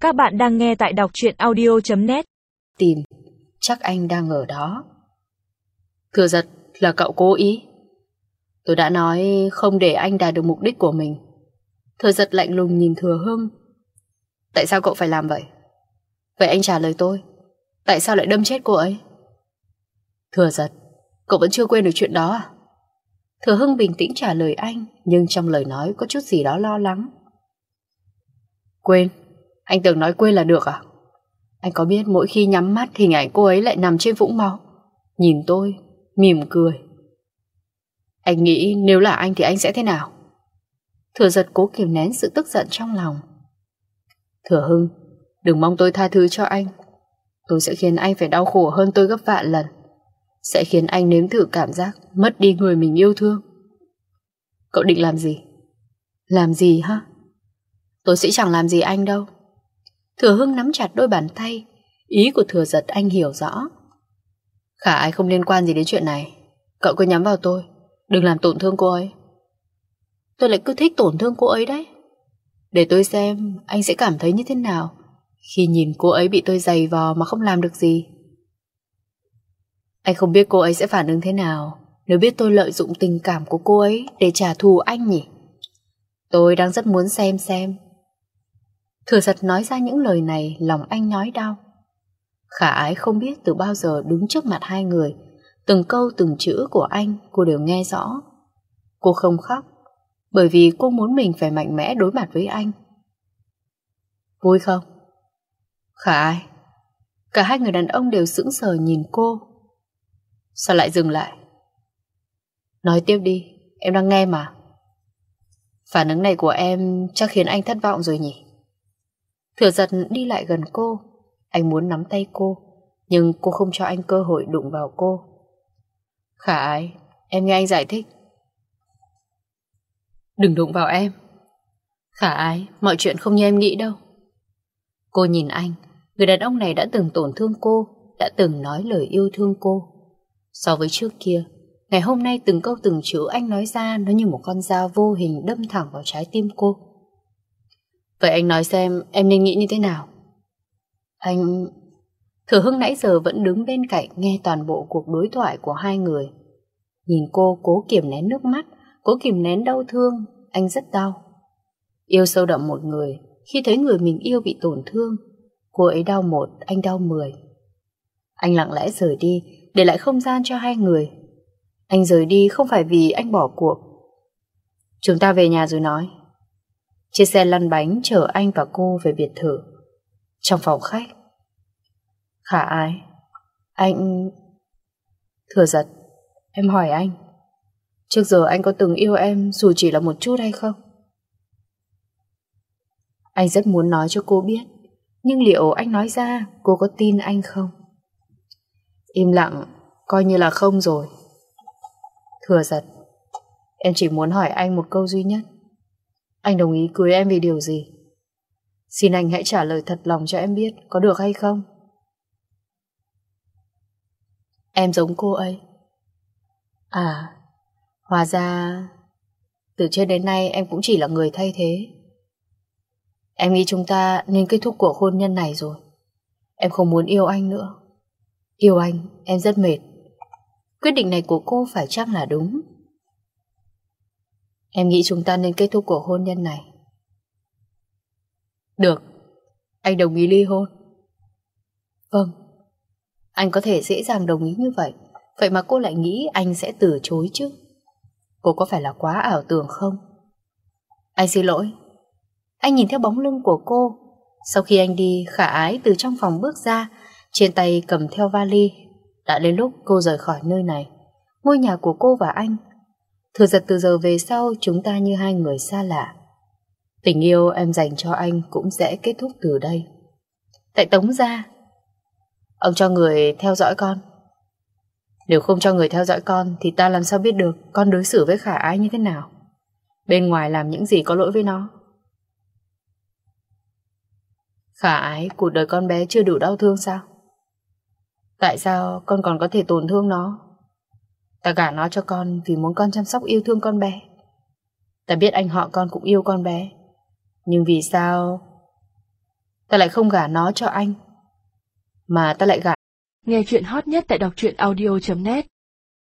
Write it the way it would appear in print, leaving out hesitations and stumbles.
Các bạn đang nghe tại đọc truyện audio.net. Tìm, chắc anh đang ở đó. Thừa Giật, là cậu cố ý. Tôi đã nói không để anh đạt được mục đích của mình. Thừa Giật lạnh lùng nhìn Thừa Hưng. Tại sao cậu phải làm vậy? Vậy anh trả lời tôi, tại sao lại đâm chết cô ấy? Thừa Giật, cậu vẫn chưa quên được chuyện đó à? Thừa Hưng bình tĩnh trả lời anh, nhưng trong lời nói có chút gì đó lo lắng. Quên? Anh tưởng nói quên là được à? Anh có biết mỗi khi nhắm mắt hình ảnh cô ấy lại nằm trên vũng máu, nhìn tôi, mỉm cười. Anh nghĩ nếu là anh thì anh sẽ thế nào? Thừa Giật cố kiềm nén sự tức giận trong lòng. Thừa Hưng, đừng mong tôi tha thứ cho anh. Tôi sẽ khiến anh phải đau khổ hơn tôi gấp vạn lần. Sẽ khiến anh nếm thử cảm giác mất đi người mình yêu thương. Cậu định làm gì? Làm gì hả? Tôi sẽ chẳng làm gì anh đâu. Thừa Hưng nắm chặt đôi bàn tay. Ý của Thừa Giật anh hiểu rõ. Khả Ái không liên quan gì đến chuyện này. Cậu cứ nhắm vào tôi, đừng làm tổn thương cô ấy. Tôi lại cứ thích tổn thương cô ấy đấy. Để tôi xem anh sẽ cảm thấy như thế nào khi nhìn cô ấy bị tôi giày vò mà không làm được gì. Anh không biết cô ấy sẽ phản ứng thế nào nếu biết tôi lợi dụng tình cảm của cô ấy để trả thù anh nhỉ? Tôi đang rất muốn xem. Thừa Giật nói ra những lời này, lòng anh nhói đau. Khả Ái không biết từ bao giờ đứng trước mặt hai người, từng câu từng chữ của anh cô đều nghe rõ. Cô không khóc bởi vì cô muốn mình phải mạnh mẽ đối mặt với anh. Vui không? Khả Ái. Cả hai người đàn ông đều sững sờ nhìn cô. Sao lại dừng lại? Nói tiếp đi, em đang nghe mà. Phản ứng này của em chắc khiến anh thất vọng rồi nhỉ? Thừa Giật đi lại gần cô. Anh muốn nắm tay cô, nhưng cô không cho anh cơ hội đụng vào cô. Khả Ái, em nghe anh giải thích. Đừng đụng vào em. Khả Ái, mọi chuyện không như em nghĩ đâu. Cô nhìn anh. Người đàn ông này đã từng tổn thương cô, đã từng nói lời yêu thương cô. So với trước kia, ngày hôm nay từng câu từng chữ anh nói ra nó như một con dao vô hình đâm thẳng vào trái tim cô. Vậy anh nói xem em nên nghĩ như thế nào? Anh... Thừa Hưng nãy giờ vẫn đứng bên cạnh nghe toàn bộ cuộc đối thoại của hai người. Nhìn cô cố kiềm nén nước mắt, cố kiềm nén đau thương, anh rất đau. Yêu sâu đậm một người, khi thấy người mình yêu bị tổn thương, cô ấy đau một, anh đau 10. Anh lặng lẽ rời đi, để lại không gian cho hai người. Anh rời đi không phải vì anh bỏ cuộc. Chúng ta về nhà rồi nói. Chiếc xe lăn bánh chở anh và cô về biệt thự. Trong phòng khách. Khả Ái, anh... Thừa Giật, em hỏi anh, trước giờ anh có từng yêu em dù chỉ là một chút hay không? Anh rất muốn nói cho cô biết, nhưng liệu anh nói ra cô có tin anh không? Im lặng, coi như là không rồi. Thừa Giật, em chỉ muốn hỏi anh một câu duy nhất. Anh đồng ý cưới em vì điều gì? Xin anh hãy trả lời thật lòng cho em biết, có được hay không? Em giống cô ấy. À, hóa ra từ trước đến nay em cũng chỉ là người thay thế. Em nghĩ chúng ta nên kết thúc cuộc hôn nhân này rồi. Em không muốn yêu anh nữa. Yêu anh, em rất mệt. Quyết định này của cô phải chăng là đúng? Em nghĩ chúng ta nên kết thúc cuộc hôn nhân này. Được, anh đồng ý ly hôn. Vâng. Anh có thể dễ dàng đồng ý như vậy, vậy mà cô lại nghĩ anh sẽ từ chối chứ? Cô có phải là quá ảo tưởng không? Anh xin lỗi. Anh nhìn theo bóng lưng của cô. Sau khi anh đi, Khả Ái từ trong phòng bước ra, trên tay cầm theo vali. Đã đến lúc cô rời khỏi nơi này, ngôi nhà của cô và anh. Thừa Giật từ giờ về sau chúng ta như hai người xa lạ. Tình yêu em dành cho anh cũng sẽ kết thúc từ đây. Tại Tống gia, ông cho người theo dõi con. Nếu không cho người theo dõi con thì ta làm sao biết được con đối xử với Khả Ái như thế nào, bên ngoài làm những gì có lỗi với nó. Khả Ái, cuộc đời con bé chưa đủ đau thương sao? Tại sao con còn có thể tổn thương nó? Ta gả nó cho con vì muốn con chăm sóc yêu thương con bé. Ta biết anh họ con cũng yêu con bé, nhưng vì sao ta lại không gả nó cho anh, mà ta lại gả. Nghe chuyện hot nhất tại đọc truyện audio.net